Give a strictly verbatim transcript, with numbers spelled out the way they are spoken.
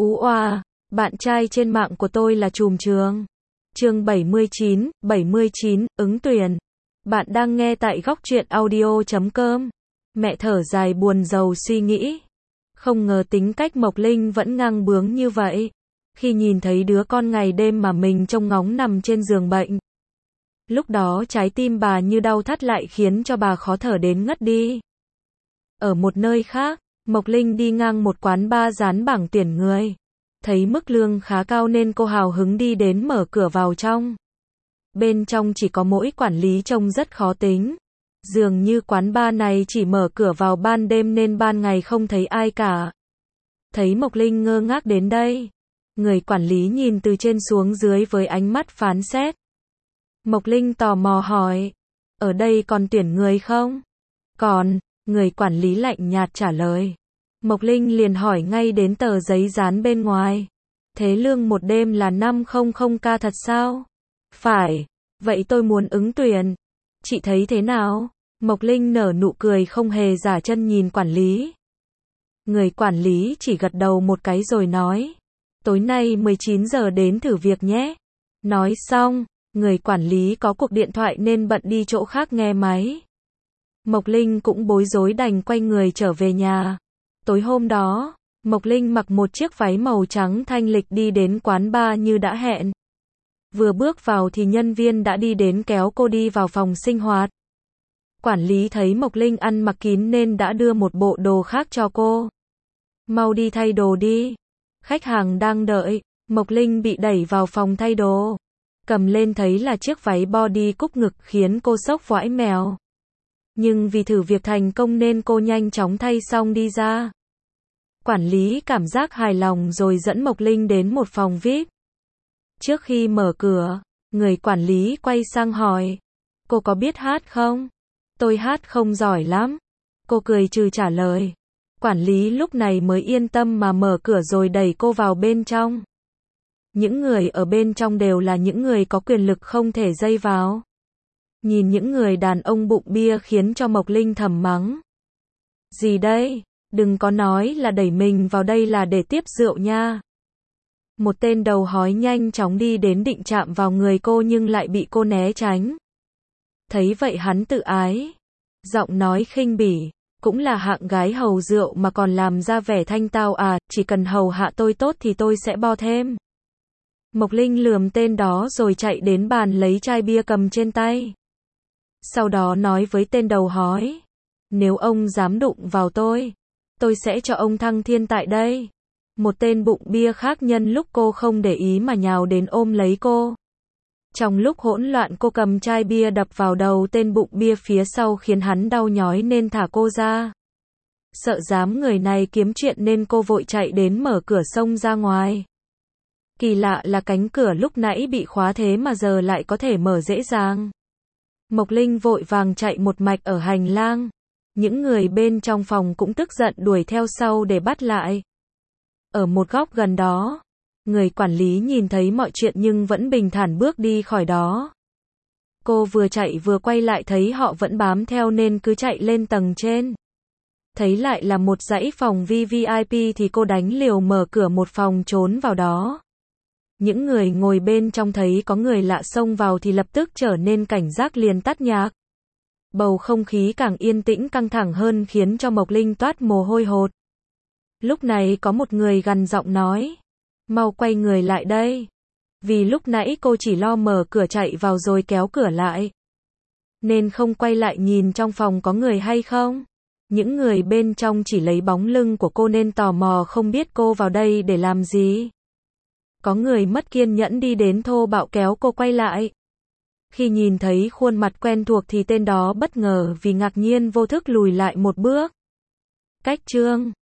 Ú oa, bạn trai trên mạng của tôi là trùm trường. Chương bảy mươi chín, bảy mươi chín, ứng tuyển. Bạn đang nghe tại góc truyện audio chấm com. Mẹ thở dài buồn rầu suy nghĩ. Không ngờ tính cách Mộc Linh vẫn ngang bướng như vậy. Khi nhìn thấy đứa con ngày đêm mà mình trông ngóng nằm trên giường bệnh. Lúc đó trái tim bà như đau thắt lại khiến cho bà khó thở đến ngất đi. Ở một nơi khác, Mộc Linh đi ngang một quán bar dán bảng tuyển người. Thấy mức lương khá cao nên cô hào hứng đi đến mở cửa vào trong. Bên trong chỉ có mỗi quản lý trông rất khó tính. Dường như quán bar này chỉ mở cửa vào ban đêm nên ban ngày không thấy ai cả. Thấy Mộc Linh ngơ ngác đến đây. Người quản lý nhìn từ trên xuống dưới với ánh mắt phán xét. Mộc Linh tò mò hỏi. Ở đây còn tuyển người không? Còn, người quản lý lạnh nhạt trả lời. Mộc Linh liền hỏi ngay đến tờ giấy dán bên ngoài. Thế lương một đêm là năm trăm k thật sao? Phải, vậy tôi muốn ứng tuyển. Chị thấy thế nào? Mộc Linh nở nụ cười không hề giả chân nhìn quản lý. Người quản lý chỉ gật đầu một cái rồi nói. Tối nay mười chín giờ đến thử việc nhé. Nói xong, người quản lý có cuộc điện thoại nên bận đi chỗ khác nghe máy. Mộc Linh cũng bối rối đành quay người trở về nhà. Tối hôm đó, Mộc Linh mặc một chiếc váy màu trắng thanh lịch đi đến quán bar như đã hẹn. Vừa bước vào thì nhân viên đã đi đến kéo cô đi vào phòng sinh hoạt. Quản lý thấy Mộc Linh ăn mặc kín nên đã đưa một bộ đồ khác cho cô. Mau đi thay đồ đi. Khách hàng đang đợi. Mộc Linh bị đẩy vào phòng thay đồ. Cầm lên thấy là chiếc váy body cúc ngực khiến cô sốc vãi mèo. Nhưng vì thử việc thành công nên cô nhanh chóng thay xong đi ra. Quản lý cảm giác hài lòng rồi dẫn Mộc Linh đến một phòng vi ai pi. Trước khi mở cửa, người quản lý quay sang hỏi. Cô có biết hát không? Tôi hát không giỏi lắm. Cô cười trừ trả lời. Quản lý lúc này mới yên tâm mà mở cửa rồi đẩy cô vào bên trong. Những người ở bên trong đều là những người có quyền lực không thể dây vào. Nhìn những người đàn ông bụng bia khiến cho Mộc Linh thầm mắng. Gì đây? Đừng có nói là đẩy mình vào đây là để tiếp rượu nha. Một tên đầu hói nhanh chóng đi đến định chạm vào người cô nhưng lại bị cô né tránh. Thấy vậy hắn tự ái. Giọng nói khinh bỉ. Cũng là hạng gái hầu rượu mà còn làm ra vẻ thanh tao à, chỉ cần hầu hạ tôi tốt thì tôi sẽ bo thêm. Mộc Linh lườm tên đó rồi chạy đến bàn lấy chai bia cầm trên tay. Sau đó nói với tên đầu hói. Nếu ông dám đụng vào tôi, tôi sẽ cho ông thăng thiên tại đây. Một tên bụng bia khác nhân lúc cô không để ý mà nhào đến ôm lấy cô. Trong lúc hỗn loạn cô cầm chai bia đập vào đầu tên bụng bia phía sau khiến hắn đau nhói nên thả cô ra. Sợ dám người này kiếm chuyện nên cô vội chạy đến mở cửa xông ra ngoài. Kỳ lạ là cánh cửa lúc nãy bị khóa thế mà giờ lại có thể mở dễ dàng. Mộc Linh vội vàng chạy một mạch ở hành lang. Những người bên trong phòng cũng tức giận đuổi theo sau để bắt lại. Ở một góc gần đó, người quản lý nhìn thấy mọi chuyện nhưng vẫn bình thản bước đi khỏi đó. Cô vừa chạy vừa quay lại thấy họ vẫn bám theo nên cứ chạy lên tầng trên. Thấy lại là một dãy phòng vi ai pi thì cô đánh liều mở cửa một phòng trốn vào đó. Những người ngồi bên trong thấy có người lạ xông vào thì lập tức trở nên cảnh giác liền tắt nhạc. Bầu không khí càng yên tĩnh căng thẳng hơn khiến cho Mộc Linh toát mồ hôi hột. Lúc này có một người gằn giọng nói. Mau quay người lại đây. Vì lúc nãy cô chỉ lo mở cửa chạy vào rồi kéo cửa lại. Nên không quay lại nhìn trong phòng có người hay không. Những người bên trong chỉ lấy bóng lưng của cô nên tò mò không biết cô vào đây để làm gì. Có người mất kiên nhẫn đi đến thô bạo kéo cô quay lại. Khi nhìn thấy khuôn mặt quen thuộc thì tên đó bất ngờ vì ngạc nhiên vô thức lùi lại một bước. Cách chương